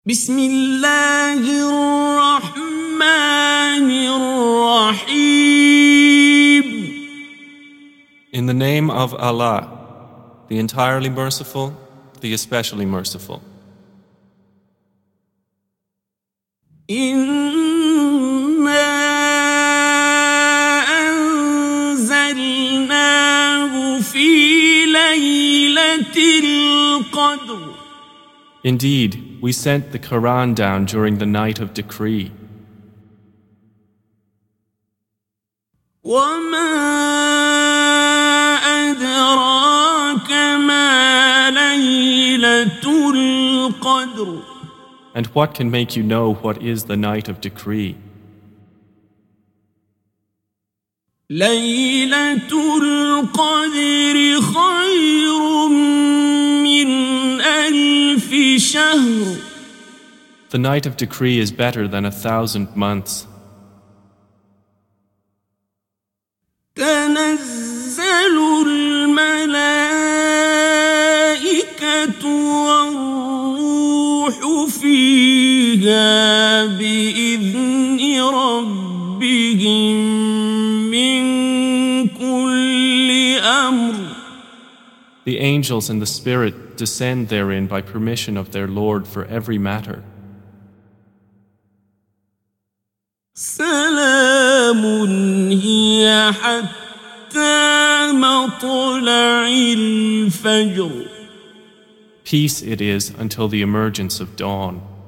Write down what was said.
بسم الله الرحمن الرحيم. In the name of Allah, the entirely merciful, the especially merciful. إنا أنزلناه في ليلة القدر. Indeed, we sent the Quran down during the night of decree. وما أدراك ما ليلة القدر. And what can make you know what is the night of decree? ليلة القدر خير من ألف شهر. The night of decree is better than 1,000 months. تنزل الملائكة والروح فيها بإذن ربهم من كل أمر. The angels and the Spirit descend therein by permission of their Lord for every matter. سلام هي حتى مطلع الفجر. Peace it is until the emergence of dawn.